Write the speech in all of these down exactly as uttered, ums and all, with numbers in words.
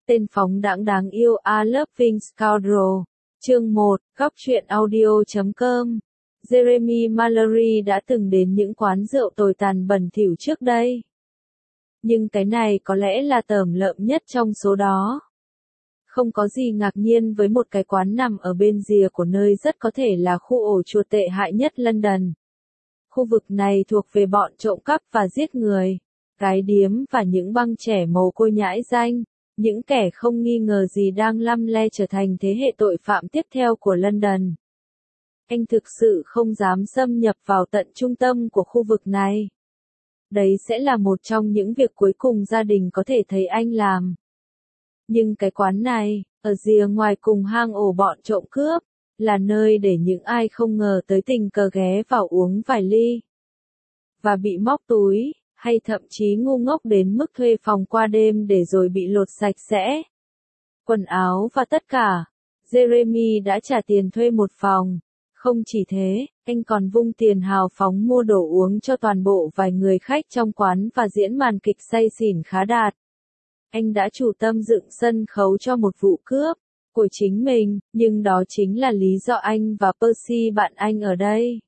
Tên phóng đãng đáng yêu A Loving Scoundrel. Chương một, góc truyện audio chấm com. Jeremy Mallory đã từng đến những quán rượu tồi tàn bẩn thỉu trước đây. Nhưng cái này có lẽ là tởm lợm nhất trong số đó. Không có gì ngạc nhiên với một cái quán nằm ở bên rìa của nơi rất có thể là khu ổ chuột tệ hại nhất London. Khu vực này thuộc về bọn trộm cắp và giết người, gái điếm và những băng trẻ mồ côi nhãi danh, những kẻ không nghi ngờ gì đang lăm le trở thành thế hệ tội phạm tiếp theo của London. Anh thực sự không dám xâm nhập vào tận trung tâm của khu vực này. Đấy sẽ là một trong những việc cuối cùng gia đình có thể thấy anh làm. Nhưng cái quán này, ở rìa ngoài cùng hang ổ bọn trộm cướp, là nơi để những ai không ngờ tới tình cờ ghé vào uống vài ly. Và bị móc túi, hay thậm chí ngu ngốc đến mức thuê phòng qua đêm để rồi bị lột sạch sẽ quần áo và tất cả. Jeremy đã trả tiền thuê một phòng. Không chỉ thế, anh còn vung tiền hào phóng mua đồ uống cho toàn bộ vài người khách trong quán và diễn màn kịch say xỉn khá đạt. Anh đã chủ tâm dựng sân khấu cho một vụ cướp của chính mình, nhưng đó chính là lý do anh và Percy bạn anh ở đây.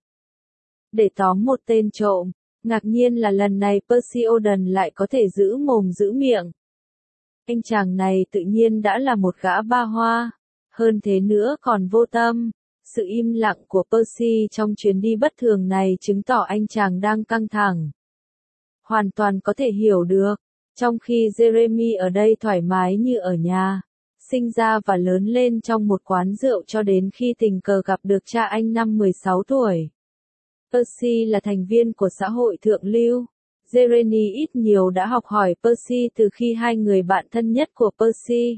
Để tóm một tên trộm, ngạc nhiên là lần này Percy Oden lại có thể giữ mồm giữ miệng. Anh chàng này tự nhiên đã là một gã ba hoa, hơn thế nữa còn vô tâm. Sự im lặng của Percy trong chuyến đi bất thường này chứng tỏ anh chàng đang căng thẳng. Hoàn toàn có thể hiểu được, trong khi Jeremy ở đây thoải mái như ở nhà, sinh ra và lớn lên trong một quán rượu cho đến khi tình cờ gặp được cha anh năm mười sáu tuổi. Percy là thành viên của xã hội thượng lưu. Jeremy ít nhiều đã học hỏi Percy từ khi hai người bạn thân nhất của Percy,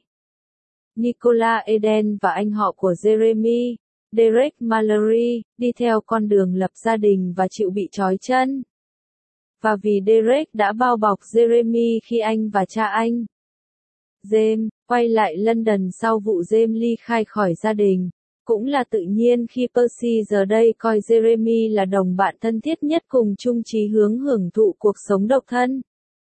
Nicola Eden và anh họ của Jeremy, Derek Mallory, đi theo con đường lập gia đình và chịu bị trói chân. Và vì Derek đã bao bọc Jeremy khi anh và cha anh, James, quay lại London sau vụ James ly khai khỏi gia đình, cũng là tự nhiên khi Percy giờ đây coi Jeremy là đồng bạn thân thiết nhất cùng chung chí hướng hưởng thụ cuộc sống độc thân.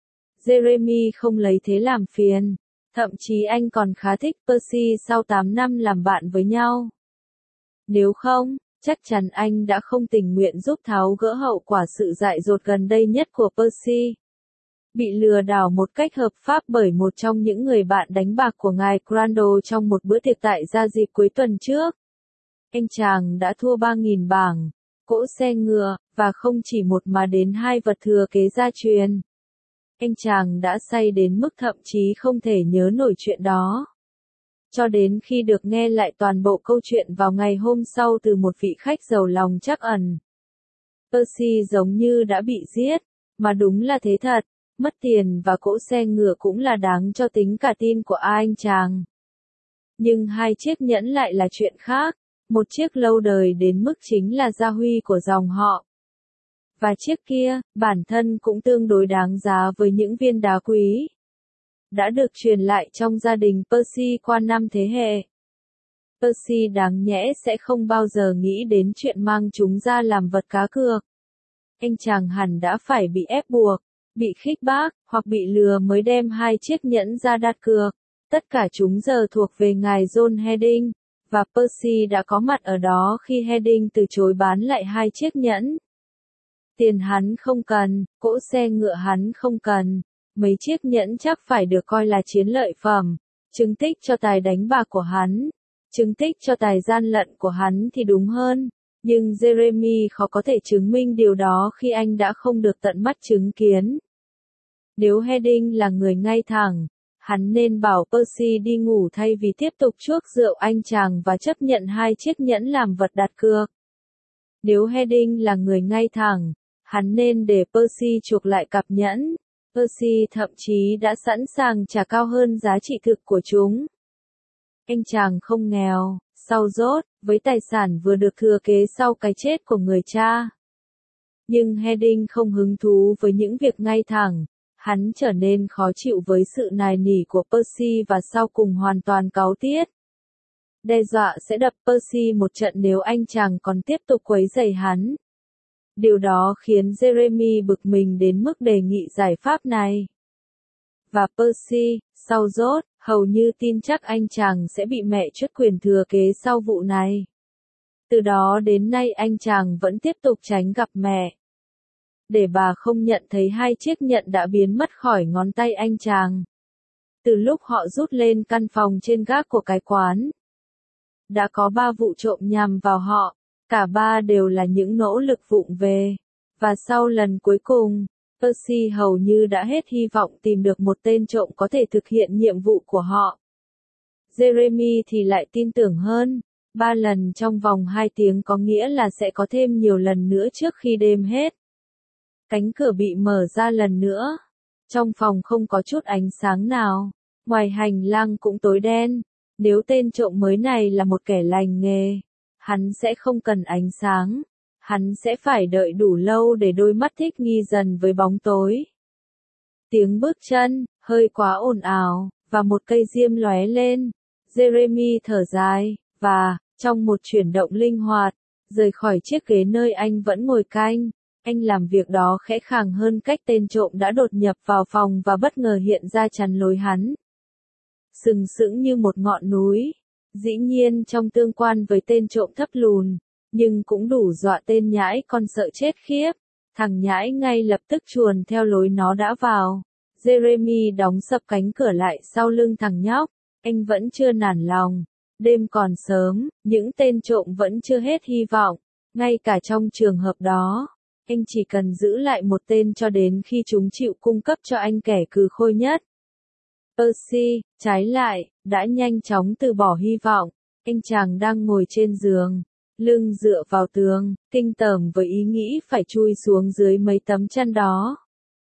Jeremy không lấy thế làm phiền, thậm chí anh còn khá thích Percy sau tám năm làm bạn với nhau. Nếu không, chắc chắn anh đã không tình nguyện giúp tháo gỡ hậu quả sự dại dột gần đây nhất của Percy. Bị lừa đảo một cách hợp pháp bởi một trong những người bạn đánh bạc của ngài Crandall trong một bữa tiệc tại gia dịp cuối tuần trước. Anh chàng đã thua ba nghìn bảng, cỗ xe ngựa, và không chỉ một mà đến hai vật thừa kế gia truyền. Anh chàng đã say đến mức thậm chí không thể nhớ nổi chuyện đó. Cho đến khi được nghe lại toàn bộ câu chuyện vào ngày hôm sau từ một vị khách giàu lòng trắc ẩn. Percy giống như đã bị giết, mà đúng là thế thật, mất tiền và cỗ xe ngựa cũng là đáng cho tính cả tin của anh chàng. Nhưng hai chiếc nhẫn lại là chuyện khác, một chiếc lâu đời đến mức chính là gia huy của dòng họ. Và chiếc kia, bản thân cũng tương đối đáng giá với những viên đá quý. Đã được truyền lại trong gia đình Percy qua năm thế hệ. Percy đáng nhẽ sẽ không bao giờ nghĩ đến chuyện mang chúng ra làm vật cá cược. Anh chàng hẳn đã phải bị ép buộc, bị khích bác, hoặc bị lừa mới đem hai chiếc nhẫn ra đặt cược. Tất cả chúng giờ thuộc về ngài John Heading, và Percy đã có mặt ở đó khi Heading từ chối bán lại hai chiếc nhẫn. Tiền hắn không cần, cỗ xe ngựa hắn không cần. Mấy chiếc nhẫn chắc phải được coi là chiến lợi phẩm, chứng tích cho tài đánh bạc của hắn, chứng tích cho tài gian lận của hắn thì đúng hơn, nhưng Jeremy khó có thể chứng minh điều đó khi anh đã không được tận mắt chứng kiến. Nếu Heading là người ngay thẳng, hắn nên bảo Percy đi ngủ thay vì tiếp tục chuốc rượu anh chàng và chấp nhận hai chiếc nhẫn làm vật đặt cược. Nếu Heading là người ngay thẳng, hắn nên để Percy chuộc lại cặp nhẫn. Percy thậm chí đã sẵn sàng trả cao hơn giá trị thực của chúng. Anh chàng không nghèo, sau dốt, với tài sản vừa được thừa kế sau cái chết của người cha. Nhưng Heading không hứng thú với những việc ngay thẳng, hắn trở nên khó chịu với sự nài nỉ của Percy và sau cùng hoàn toàn cáu tiết. Đe dọa sẽ đập Percy một trận nếu anh chàng còn tiếp tục quấy rầy hắn. Điều đó khiến Jeremy bực mình đến mức đề nghị giải pháp này. Và Percy, Sau rốt, hầu như tin chắc anh chàng sẽ bị mẹ truất quyền thừa kế sau vụ này. Từ đó đến nay anh chàng vẫn tiếp tục tránh gặp mẹ. Để bà không nhận thấy hai chiếc nhẫn đã biến mất khỏi ngón tay anh chàng. Từ lúc họ rút lên căn phòng trên gác của cái quán, đã có ba vụ trộm nhằm vào họ, cả ba đều là những nỗ lực vụng về. Và sau lần cuối cùng, Percy hầu như đã hết hy vọng tìm được một tên trộm có thể thực hiện nhiệm vụ của họ. Jeremy thì lại tin tưởng hơn, ba lần trong vòng hai tiếng có nghĩa là sẽ có thêm nhiều lần nữa trước khi đêm hết. Cánh cửa bị mở ra lần nữa. Trong phòng không có chút ánh sáng nào, ngoài hành lang cũng tối đen. Nếu tên trộm mới này là một kẻ lành nghề, hắn sẽ không cần ánh sáng. Hắn sẽ phải đợi đủ lâu để đôi mắt thích nghi dần với bóng tối. Tiếng bước chân, hơi quá ồn ào, và một cây diêm lóe lên. Jeremy thở dài, và, trong một chuyển động linh hoạt, rời khỏi chiếc ghế nơi anh vẫn ngồi canh. Anh làm việc đó khẽ khàng hơn cách tên trộm đã đột nhập vào phòng và bất ngờ hiện ra chắn lối hắn. Sừng sững như một ngọn núi. Dĩ nhiên trong tương quan với tên trộm thấp lùn, nhưng cũng đủ dọa tên nhãi con sợ chết khiếp. Thằng nhãi ngay lập tức chuồn theo lối nó đã vào. Jeremy đóng sập cánh cửa lại sau lưng thằng nhóc. Anh vẫn chưa nản lòng. Đêm còn sớm, những tên trộm vẫn chưa hết hy vọng. Ngay cả trong trường hợp đó, anh chỉ cần giữ lại một tên cho đến khi chúng chịu cung cấp cho anh kẻ cừ khôi nhất. Percy, trái lại, đã nhanh chóng từ bỏ hy vọng. Anh chàng đang ngồi trên giường, lưng dựa vào tường, kinh tởm với ý nghĩ phải chui xuống dưới mấy tấm chăn đó.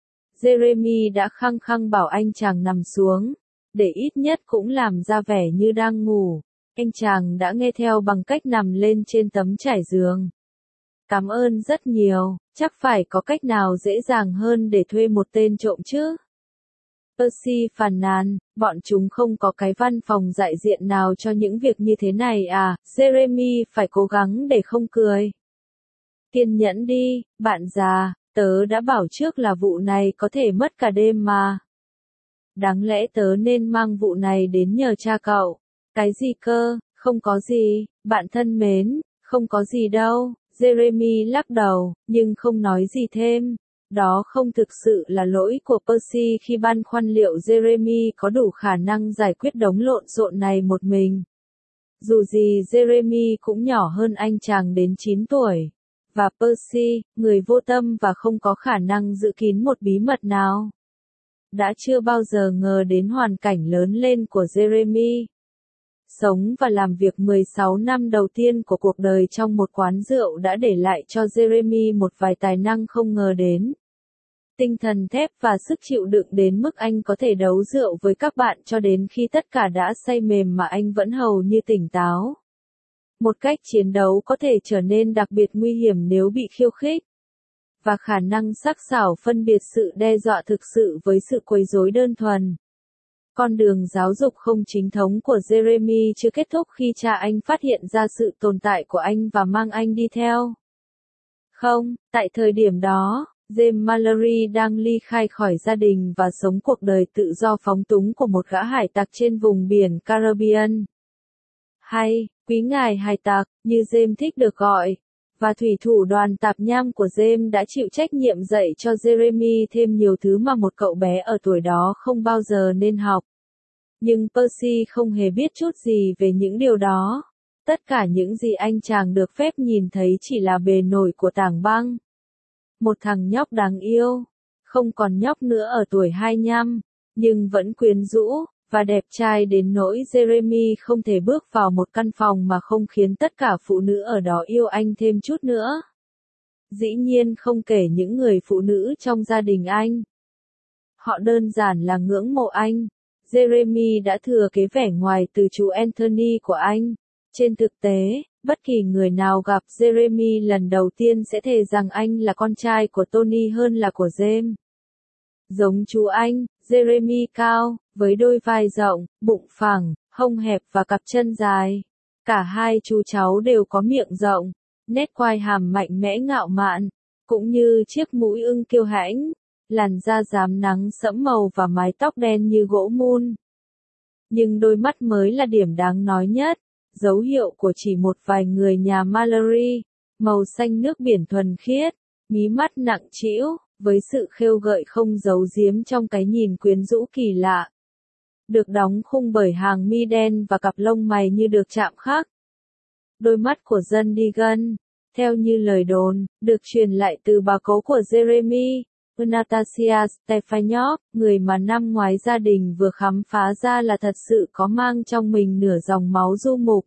Jeremy đã khăng khăng bảo anh chàng nằm xuống, để ít nhất cũng làm ra vẻ như đang ngủ. Anh chàng đã nghe theo bằng cách nằm lên trên tấm trải giường. Cảm ơn rất nhiều, chắc phải có cách nào dễ dàng hơn để thuê một tên trộm chứ. Percy phàn nàn, bọn chúng không có cái văn phòng đại diện nào cho những việc như thế này à. Jeremy phải cố gắng để không cười. Kiên nhẫn đi, bạn già, tớ đã bảo trước là vụ này có thể mất cả đêm mà. Đáng lẽ tớ nên mang vụ này đến nhờ cha cậu. Cái gì cơ, không có gì, bạn thân mến, không có gì đâu. Jeremy lắc đầu, nhưng không nói gì thêm. Đó không thực sự là lỗi của Percy khi băn khoăn liệu Jeremy có đủ khả năng giải quyết đống lộn xộn này một mình. Dù gì Jeremy cũng nhỏ hơn anh chàng đến chín tuổi. Và Percy, người vô tâm và không có khả năng giữ kín một bí mật nào, đã chưa bao giờ ngờ đến hoàn cảnh lớn lên của Jeremy. Sống và làm việc mười sáu năm đầu tiên của cuộc đời trong một quán rượu đã để lại cho Jeremy một vài tài năng không ngờ đến. Tinh thần thép và sức chịu đựng đến mức anh có thể đấu rượu với các bạn cho đến khi tất cả đã say mềm mà anh vẫn hầu như tỉnh táo. Một cách chiến đấu có thể trở nên đặc biệt nguy hiểm nếu bị khiêu khích. Và khả năng sắc sảo phân biệt sự đe dọa thực sự với sự quấy rối đơn thuần. Con đường giáo dục không chính thống của Jeremy chưa kết thúc khi cha anh phát hiện ra sự tồn tại của anh và mang anh đi theo. Không, tại thời điểm đó, James Mallory đang ly khai khỏi gia đình và sống cuộc đời tự do phóng túng của một gã hải tặc trên vùng biển Caribbean. Hay, quý ngài hải tặc, như James thích được gọi. Và thủy thủ đoàn tạp nham của James đã chịu trách nhiệm dạy cho Jeremy thêm nhiều thứ mà một cậu bé ở tuổi đó không bao giờ nên học. Nhưng Percy không hề biết chút gì về những điều đó. Tất cả những gì anh chàng được phép nhìn thấy chỉ là bề nổi của tảng băng. Một thằng nhóc đáng yêu, không còn nhóc nữa ở tuổi hai mươi lăm, nhưng vẫn quyến rũ và đẹp trai đến nỗi Jeremy không thể bước vào một căn phòng mà không khiến tất cả phụ nữ ở đó yêu anh thêm chút nữa. Dĩ nhiên không kể những người phụ nữ trong gia đình anh. Họ đơn giản là ngưỡng mộ anh. Jeremy đã thừa kế vẻ ngoài từ chú Anthony của anh. Trên thực tế, bất kỳ người nào gặp Jeremy lần đầu tiên sẽ thề rằng anh là con trai của Tony hơn là của James. Giống chú anh, Jeremy cao, với đôi vai rộng, bụng phẳng, hông hẹp và cặp chân dài. Cả hai chú cháu đều có miệng rộng, nét quai hàm mạnh mẽ ngạo mạn, cũng như chiếc mũi ưng kiêu hãnh, làn da rám nắng sẫm màu và mái tóc đen như gỗ mun. Nhưng đôi mắt mới là điểm đáng nói nhất, dấu hiệu của chỉ một vài người nhà Mallory, màu xanh nước biển thuần khiết, mí mắt nặng trĩu, với sự khêu gợi không giấu giếm trong cái nhìn quyến rũ kỳ lạ. Được đóng khung bởi hàng mi đen và cặp lông mày như được chạm khắc. Đôi mắt của dân Deegan, theo như lời đồn, được truyền lại từ bà cố của Jeremy, Natasha Stefanyov, người mà năm ngoái gia đình vừa khám phá ra là thật sự có mang trong mình nửa dòng máu du mục.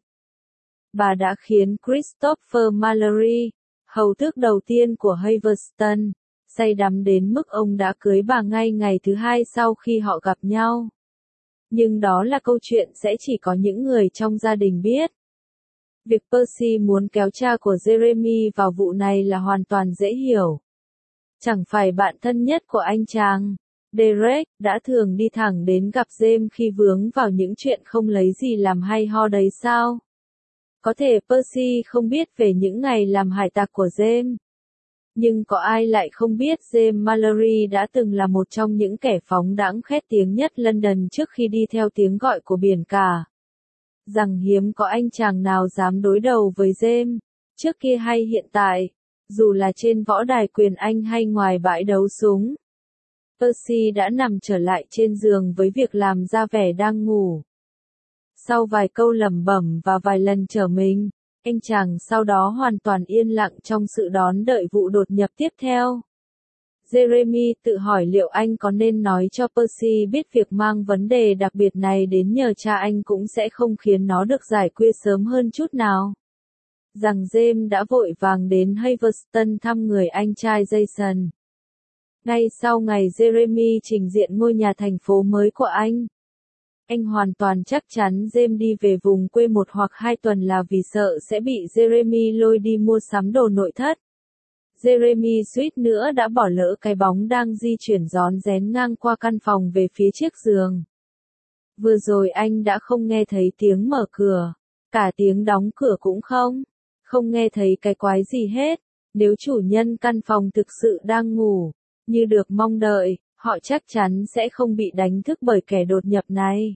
Bà đã khiến Christopher Mallory, hầu tước đầu tiên của Haverston, say đắm đến mức ông đã cưới bà ngay ngày thứ hai sau khi họ gặp nhau. Nhưng đó là câu chuyện sẽ chỉ có những người trong gia đình biết. Việc Percy muốn kéo cha của Jeremy vào vụ này là hoàn toàn dễ hiểu. Chẳng phải bạn thân nhất của anh chàng, Derek, đã thường đi thẳng đến gặp James khi vướng vào những chuyện không lấy gì làm hay ho đấy sao? Có thể Percy không biết về những ngày làm hải tặc của James. Nhưng có ai lại không biết James Mallory đã từng là một trong những kẻ phóng đãng khét tiếng nhất London trước khi đi theo tiếng gọi của biển cả. Rằng hiếm có anh chàng nào dám đối đầu với James, trước kia hay hiện tại, dù là trên võ đài quyền Anh hay ngoài bãi đấu súng. Percy đã nằm trở lại trên giường với việc làm ra vẻ đang ngủ. Sau vài câu lẩm bẩm và vài lần trở mình, anh chàng sau đó hoàn toàn yên lặng trong sự đón đợi vụ đột nhập tiếp theo. Jeremy tự hỏi liệu anh có nên nói cho Percy biết việc mang vấn đề đặc biệt này đến nhờ cha anh cũng sẽ không khiến nó được giải quyết sớm hơn chút nào. Rằng James đã vội vàng đến Haverston thăm người anh trai Jason. Ngay sau ngày Jeremy trình diện ngôi nhà thành phố mới của anh, anh hoàn toàn chắc chắn James đi về vùng quê một hoặc hai tuần là vì sợ sẽ bị Jeremy lôi đi mua sắm đồ nội thất. Jeremy suýt nữa đã bỏ lỡ cái bóng đang di chuyển rón rén ngang qua căn phòng về phía chiếc giường. Vừa rồi anh đã không nghe thấy tiếng mở cửa, cả tiếng đóng cửa cũng không, không nghe thấy cái quái gì hết. Nếu chủ nhân căn phòng thực sự đang ngủ, như được mong đợi, họ chắc chắn sẽ không bị đánh thức bởi kẻ đột nhập này.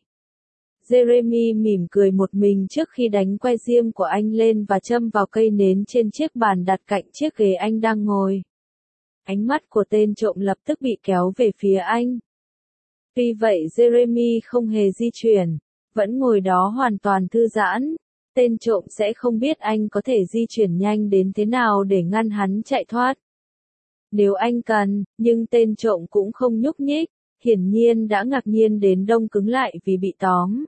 Jeremy mỉm cười một mình trước khi đánh que diêm của anh lên và châm vào cây nến trên chiếc bàn đặt cạnh chiếc ghế anh đang ngồi. Ánh mắt của tên trộm lập tức bị kéo về phía anh. Tuy vậy Jeremy không hề di chuyển, vẫn ngồi đó hoàn toàn thư giãn. Tên trộm sẽ không biết anh có thể di chuyển nhanh đến thế nào để ngăn hắn chạy thoát. Nếu anh cần, nhưng tên trộm cũng không nhúc nhích, hiển nhiên đã ngạc nhiên đến đông cứng lại vì bị tóm.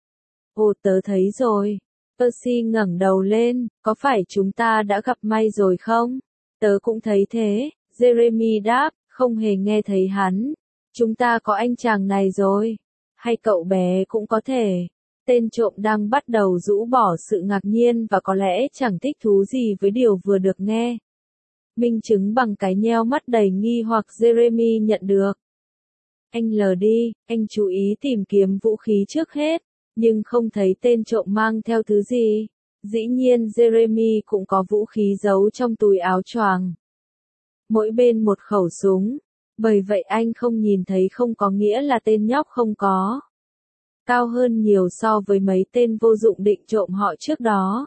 Ồ, tớ thấy rồi. Percy ngẩng đầu lên, có phải chúng ta đã gặp may rồi không? Tớ cũng thấy thế, Jeremy đáp, không hề nghe thấy hắn. Chúng ta có anh chàng này rồi. Hay cậu bé cũng có thể. Tên trộm đang bắt đầu rũ bỏ sự ngạc nhiên và có lẽ chẳng thích thú gì với điều vừa được nghe. Minh chứng bằng cái nheo mắt đầy nghi hoặc Jeremy nhận được. Anh lờ đi, anh chú ý tìm kiếm vũ khí trước hết, nhưng không thấy tên trộm mang theo thứ gì. Dĩ nhiên Jeremy cũng có vũ khí giấu trong túi áo choàng. Mỗi bên một khẩu súng, bởi vậy anh không nhìn thấy không có nghĩa là tên nhóc không có. Cao hơn nhiều so với mấy tên vô dụng định trộm họ trước đó.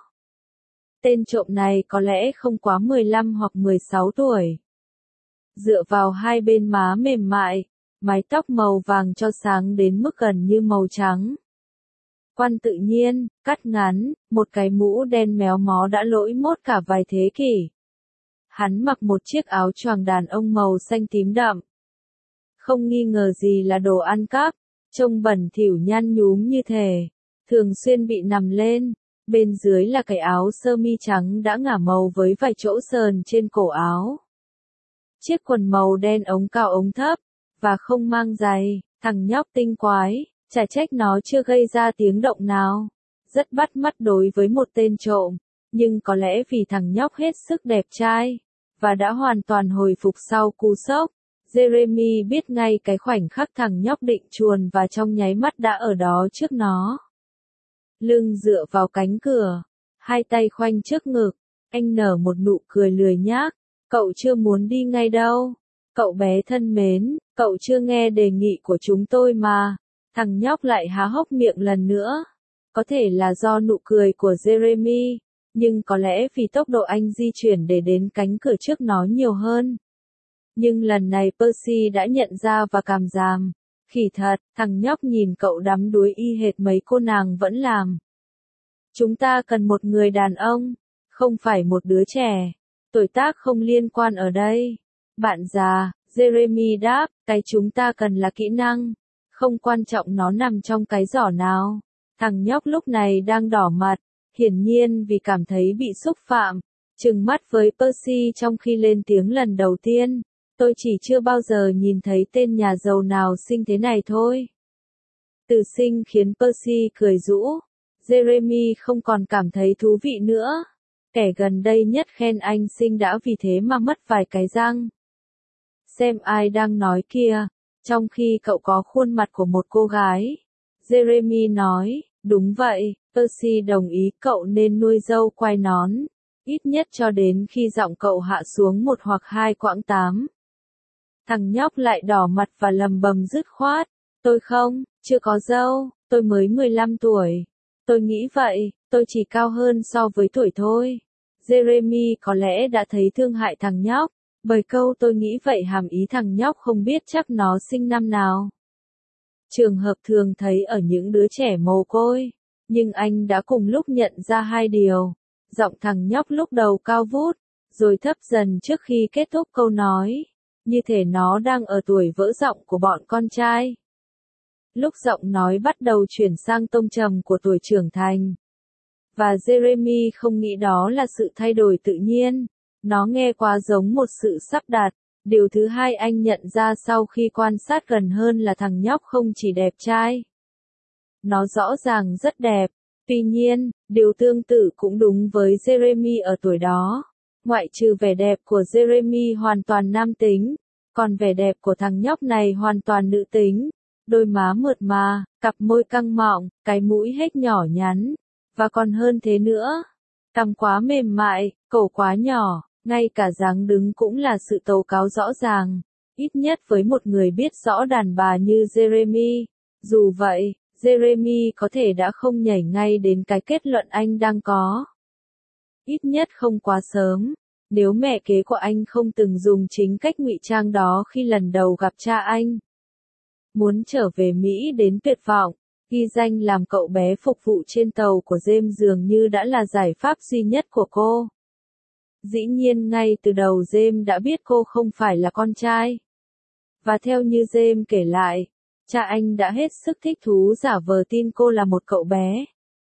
Tên trộm này có lẽ không quá mười lăm hoặc mười sáu tuổi. Dựa vào hai bên má mềm mại, mái tóc màu vàng cho sáng đến mức gần như màu trắng. Quan tự nhiên, cắt ngắn, một cái mũ đen méo mó đã lỗi mốt cả vài thế kỷ. Hắn mặc một chiếc áo choàng đàn ông màu xanh tím đậm. Không nghi ngờ gì là đồ ăn cắp, trông bẩn thỉu nhăn nhúm như thể, thường xuyên bị nằm lên. Bên dưới là cái áo sơ mi trắng đã ngả màu với vài chỗ sờn trên cổ áo. Chiếc quần màu đen ống cao ống thấp, và không mang giày, thằng nhóc tinh quái, chả trách nó chưa gây ra tiếng động nào. Rất bắt mắt đối với một tên trộm, nhưng có lẽ vì thằng nhóc hết sức đẹp trai, và đã hoàn toàn hồi phục sau cú sốc. Jeremy biết ngay cái khoảnh khắc thằng nhóc định chuồn và trong nháy mắt đã ở đó trước nó. Lưng dựa vào cánh cửa, hai tay khoanh trước ngực, anh nở một nụ cười lười nhác. Cậu chưa muốn đi ngay đâu. Cậu bé thân mến, cậu chưa nghe đề nghị của chúng tôi mà. Thằng nhóc lại há hốc miệng lần nữa. Có thể là do nụ cười của Jeremy, nhưng có lẽ vì tốc độ anh di chuyển để đến cánh cửa trước nó nhiều hơn. Nhưng lần này Percy đã nhận ra và cảm giảm. Khỉ thật, thằng nhóc nhìn cậu đắm đuối y hệt mấy cô nàng vẫn làm. Chúng ta cần một người đàn ông, không phải một đứa trẻ. Tuổi tác không liên quan ở đây. Bạn già, Jeremy đáp, cái chúng ta cần là kỹ năng. Không quan trọng nó nằm trong cái giỏ nào. Thằng nhóc lúc này đang đỏ mặt, hiển nhiên vì cảm thấy bị xúc phạm. Trừng mắt với Percy trong khi lên tiếng lần đầu tiên. Tôi chỉ chưa bao giờ nhìn thấy tên nhà giàu nào xinh thế này thôi. Từ xinh khiến Percy cười rũ. Jeremy không còn cảm thấy thú vị nữa. Kẻ gần đây nhất khen anh xinh đã vì thế mà mất vài cái răng. Xem ai đang nói kia, trong khi cậu có khuôn mặt của một cô gái. Jeremy nói, đúng vậy, Percy đồng ý cậu nên nuôi dâu quai nón. Ít nhất cho đến khi giọng cậu hạ xuống một hoặc hai quãng tám. Thằng nhóc lại đỏ mặt và lầm bầm dứt khoát. Tôi không, chưa có dâu, tôi mới mười lăm tuổi. Tôi nghĩ vậy, tôi chỉ cao hơn so với tuổi thôi. Jeremy có lẽ đã thấy thương hại thằng nhóc, bởi câu tôi nghĩ vậy hàm ý thằng nhóc không biết chắc nó sinh năm nào. Trường hợp thường thấy ở những đứa trẻ mồ côi, nhưng anh đã cùng lúc nhận ra hai điều. Giọng thằng nhóc lúc đầu cao vút, rồi thấp dần trước khi kết thúc câu nói, như thể nó đang ở tuổi vỡ giọng của bọn con trai. Lúc giọng nói bắt đầu chuyển sang tông trầm của tuổi trưởng thành. Và Jeremy không nghĩ đó là sự thay đổi tự nhiên, nó nghe quá giống một sự sắp đặt. Điều thứ hai anh nhận ra sau khi quan sát gần hơn là thằng nhóc không chỉ đẹp trai. Nó rõ ràng rất đẹp. Tuy nhiên, điều tương tự cũng đúng với Jeremy ở tuổi đó. Ngoại trừ vẻ đẹp của Jeremy hoàn toàn nam tính, còn vẻ đẹp của thằng nhóc này hoàn toàn nữ tính. Đôi má mượt mà, cặp môi căng mọng, cái mũi hếch nhỏ nhắn. Và còn hơn thế nữa, cằm quá mềm mại, cổ quá nhỏ, ngay cả dáng đứng cũng là sự tố cáo rõ ràng. Ít nhất với một người biết rõ đàn bà như Jeremy. Dù vậy, Jeremy có thể đã không nhảy ngay đến cái kết luận anh đang có. Ít nhất không quá sớm. Nếu mẹ kế của anh không từng dùng chính cách ngụy trang đó khi lần đầu gặp cha anh. Muốn trở về Mỹ đến tuyệt vọng, ghi danh làm cậu bé phục vụ trên tàu của James dường như đã là giải pháp duy nhất của cô. Dĩ nhiên ngay từ đầu James đã biết cô không phải là con trai. Và theo như James kể lại, cha anh đã hết sức thích thú giả vờ tin cô là một cậu bé.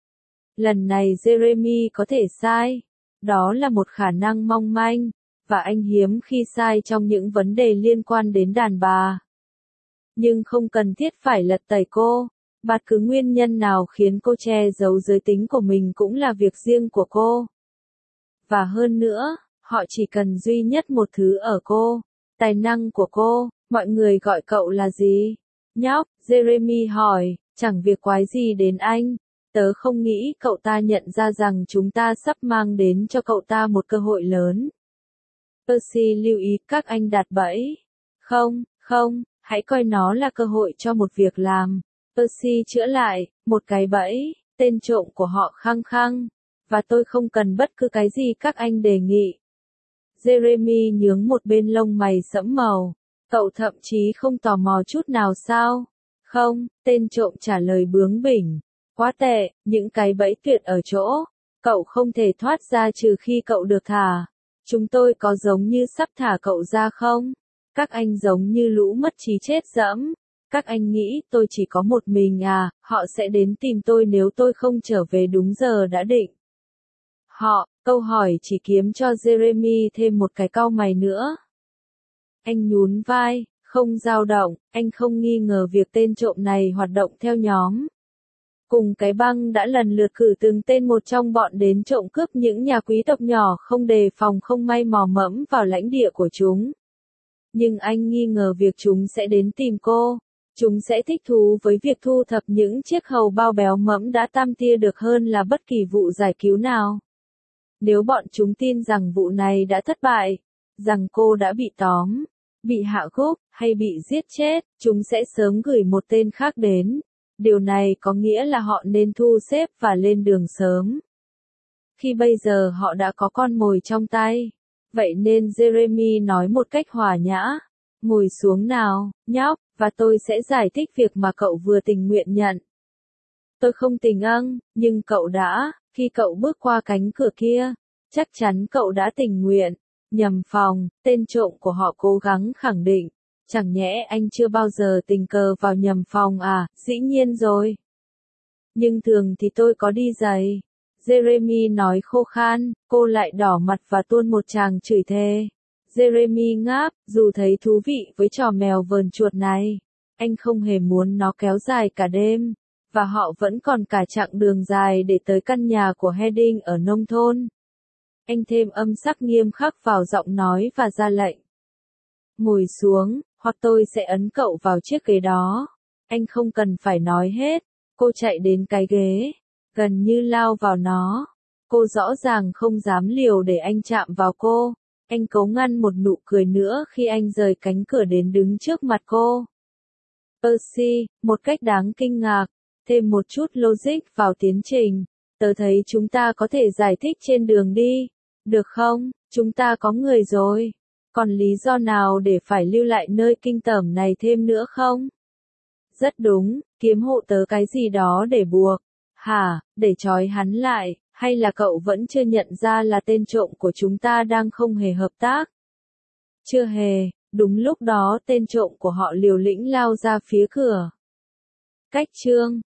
Lần này Jeremy có thể sai. Đó là một khả năng mong manh, và anh hiếm khi sai trong những vấn đề liên quan đến đàn bà. Nhưng không cần thiết phải lật tẩy cô. Bất cứ nguyên nhân nào khiến cô che giấu giới tính của mình cũng là việc riêng của cô. Và hơn nữa, họ chỉ cần duy nhất một thứ ở cô, tài năng của cô. Mọi người gọi cậu là gì? Nhóc, Jeremy hỏi, chẳng việc quái gì đến anh. Tớ không nghĩ cậu ta nhận ra rằng chúng ta sắp mang đến cho cậu ta một cơ hội lớn. Percy lưu ý các anh đặt bẫy. Không, không, hãy coi nó là cơ hội cho một việc làm. Percy chữa lại, một cái bẫy, tên trộm của họ khăng khăng. Và tôi không cần bất cứ cái gì các anh đề nghị. Jeremy nhướng một bên lông mày sẫm màu. Cậu thậm chí không tò mò chút nào sao? Không, tên trộm trả lời bướng bỉnh. Quá tệ, những cái bẫy tuyệt ở chỗ. Cậu không thể thoát ra trừ khi cậu được thả. Chúng tôi có giống như sắp thả cậu ra không? Các anh giống như lũ mất trí chết dẫm. Các anh nghĩ tôi chỉ có một mình à, họ sẽ đến tìm tôi nếu tôi không trở về đúng giờ đã định. Họ, câu hỏi chỉ kiếm cho Jeremy thêm một cái cau mày nữa. Anh nhún vai, không dao động, anh không nghi ngờ việc tên trộm này hoạt động theo nhóm. Cùng cái băng đã lần lượt cử từng tên một trong bọn đến trộm cướp những nhà quý tộc nhỏ không đề phòng không may mò mẫm vào lãnh địa của chúng. Nhưng anh nghi ngờ việc chúng sẽ đến tìm cô. Chúng sẽ thích thú với việc thu thập những chiếc hầu bao béo mẫm đã tam tia được hơn là bất kỳ vụ giải cứu nào. Nếu bọn chúng tin rằng vụ này đã thất bại, rằng cô đã bị tóm, bị hạ gục, hay bị giết chết, chúng sẽ sớm gửi một tên khác đến. Điều này có nghĩa là họ nên thu xếp và lên đường sớm. Khi bây giờ họ đã có con mồi trong tay. Vậy nên Jeremy nói một cách hòa nhã. Ngồi xuống nào, nhóc, và tôi sẽ giải thích việc mà cậu vừa tình nguyện nhận. Tôi không tình âng, nhưng cậu đã, khi cậu bước qua cánh cửa kia, chắc chắn cậu đã tình nguyện. Nhầm phòng, tên trộm của họ cố gắng khẳng định. Chẳng nhẽ anh chưa bao giờ tình cờ vào nhầm phòng à, dĩ nhiên rồi. Nhưng thường thì tôi có đi giày. Jeremy nói khô khan, cô lại đỏ mặt và tuôn một tràng chửi thề. Jeremy ngáp, dù thấy thú vị với trò mèo vờn chuột này. Anh không hề muốn nó kéo dài cả đêm. Và họ vẫn còn cả chặng đường dài để tới căn nhà của Harding ở nông thôn. Anh thêm âm sắc nghiêm khắc vào giọng nói và ra lệnh. Ngồi xuống, hoặc tôi sẽ ấn cậu vào chiếc ghế đó. Anh không cần phải nói hết. Cô chạy đến cái ghế, gần như lao vào nó. Cô rõ ràng không dám liều để anh chạm vào cô. Anh cố ngăn một nụ cười nữa khi anh rời cánh cửa đến đứng trước mặt cô. Percy, một cách đáng kinh ngạc, thêm một chút logic vào tiến trình. Tớ thấy chúng ta có thể giải thích trên đường đi. Được không? Chúng ta có người rồi. Còn lý do nào để phải lưu lại nơi kinh tởm này thêm nữa không? Rất đúng, kiếm hộ tớ cái gì đó để buộc. Hả, để trói hắn lại, hay là cậu vẫn chưa nhận ra là tên trộm của chúng ta đang không hề hợp tác? Chưa hề, đúng lúc đó tên trộm của họ liều lĩnh lao ra phía cửa. Cách chương